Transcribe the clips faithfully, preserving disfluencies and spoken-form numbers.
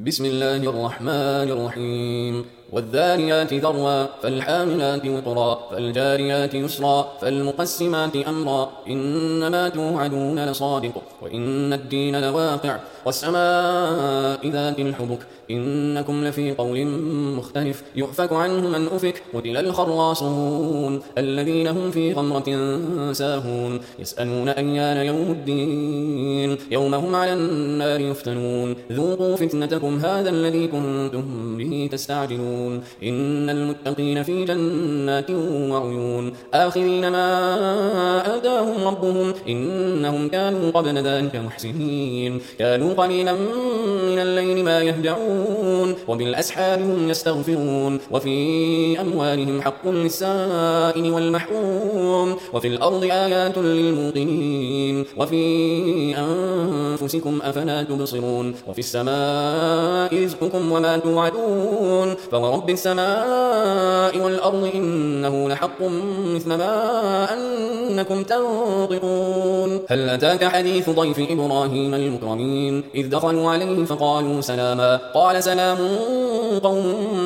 بسم الله الرحمن الرحيم والذاريات ذروا فالحاملات وقرا فالجاريات يسرا فالمقسمات أمرا إنما توعدون لصادق وإن الدين لواقع والسماء ذات الحبك إنكم لفي قول مختلف يؤفك عنه من أفك قتل الخراصون الذين هم في غمرة ساهون يسألون أيان يوم الدين يوم هم على النار يفتنون ذوقوا فتنتكم هذا الذي كنتم به تستعجلون إن المتقين في جنات وعيون آخذين ما آتاهم ربهم إنهم كانوا قبل ذلك محسنين كانوا قليلا من الليل ما يهجعون وبالأسحار هم يستغفرون وفي أموالهم حق للسائل والمحروم وفي الأرض آيات للموقنين وفي أنفسكم أفلا تبصرون وفي السماء رزقكم وما توعدون ورب السماء والأرض إنه لحق مثل ما أنكم تنطقون هل أتاك حديث ضيف إبراهيم المكرمين إذ دخلوا عليه فقالوا سلاما قال سلام قوم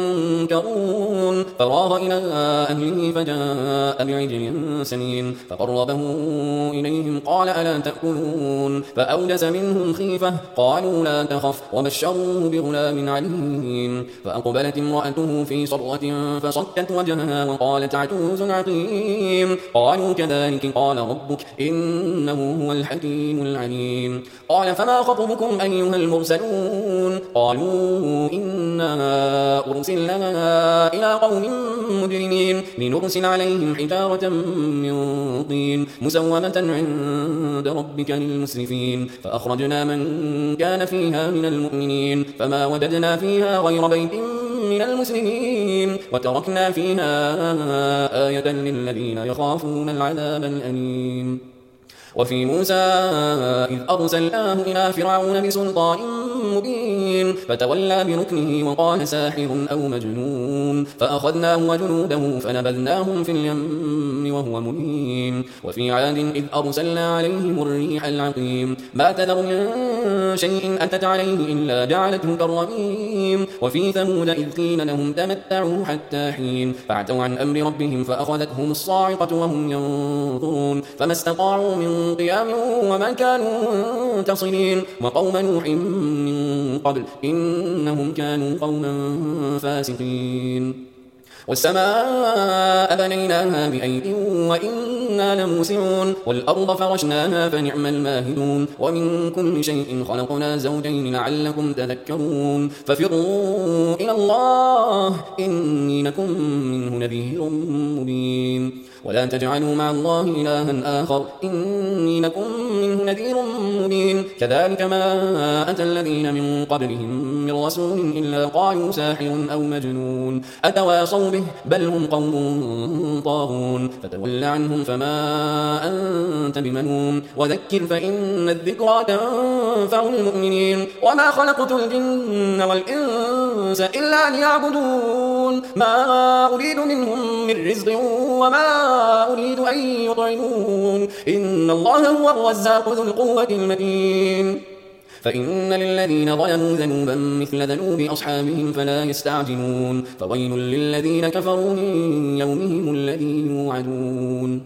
منكرون فراغ إلى أهله فجاء بعجل سمين فقربه إليهم قال ألا تأكلون فأوجس منهم خيفة قالوا لا تخف وبشروه بغلام عليم فأقبلت امرأته في صرة فصكت وجهها وقالت عجوز عقيم قالوا كذلك قال ربك إنه هو الحكيم العليم قال فما خطبكم أيها المرسلون قالوا إنا أرسلنا إلى قوم مجرمين لنرسل عليهم حجارة من طين مسومة عند ربك للمسرفين فأخرجنا من كان فيها من المؤمنين فما وجدنا فيها غير بيت من المسلمين وتركنا فيها آية للذين يخافون العذاب الأليم وفي موسى إذ أرسلناه إلى فرعون بسلطان مبين فتولى بركنه وقال ساحر أو مجنون فأخذناه وجنوده فنبذناهم في اليم وهو مليم وفي عاد إذ أرسلنا عليهم الريح العقيم ما تذر من شيء أتت عليه إلا جعلته كالرميم وفي ثمود إذ قيل لهم تمتعوا حتى حين فاعتوا عن أمر ربهم فأخذتهم الصاعقة وهم ينظرون فما استطاعوا من قيام وما كانوا منتصرين وقوم نوح من قبل إنهم كانوا قوما فاسقين والسماء بنيناها بأيد وإنا لموسعون والأرض فرشناها فنعم الماهدون ومن كل شيء خلقنا زوجين لعلكم تذكرون ففروا إلى الله إني لكم منه نذير مبين ولا تجعلوا مع الله إلها آخر إني لكم منه نذير مبين كذلك ما أتى الذين من قبلهم من رسول إلا قالوا ساحر أو مجنون أتواصوا به بل هم قوم طاغون فتول عنهم فما أنت بمنون وذكر فإن الذكرى تنفع المؤمنين وما خلقت الجن والإنس إلا ليعبدون ما أريد منهم من رزق وما أريد أن يطعمون إن الله هو الرزاق ذو القوة المتين فإن للذين ظلموا ذنوبا مثل ذنوب أصحابهم فلا يستعجلون فويل للذين كفروا من يومهم الذي يوعدون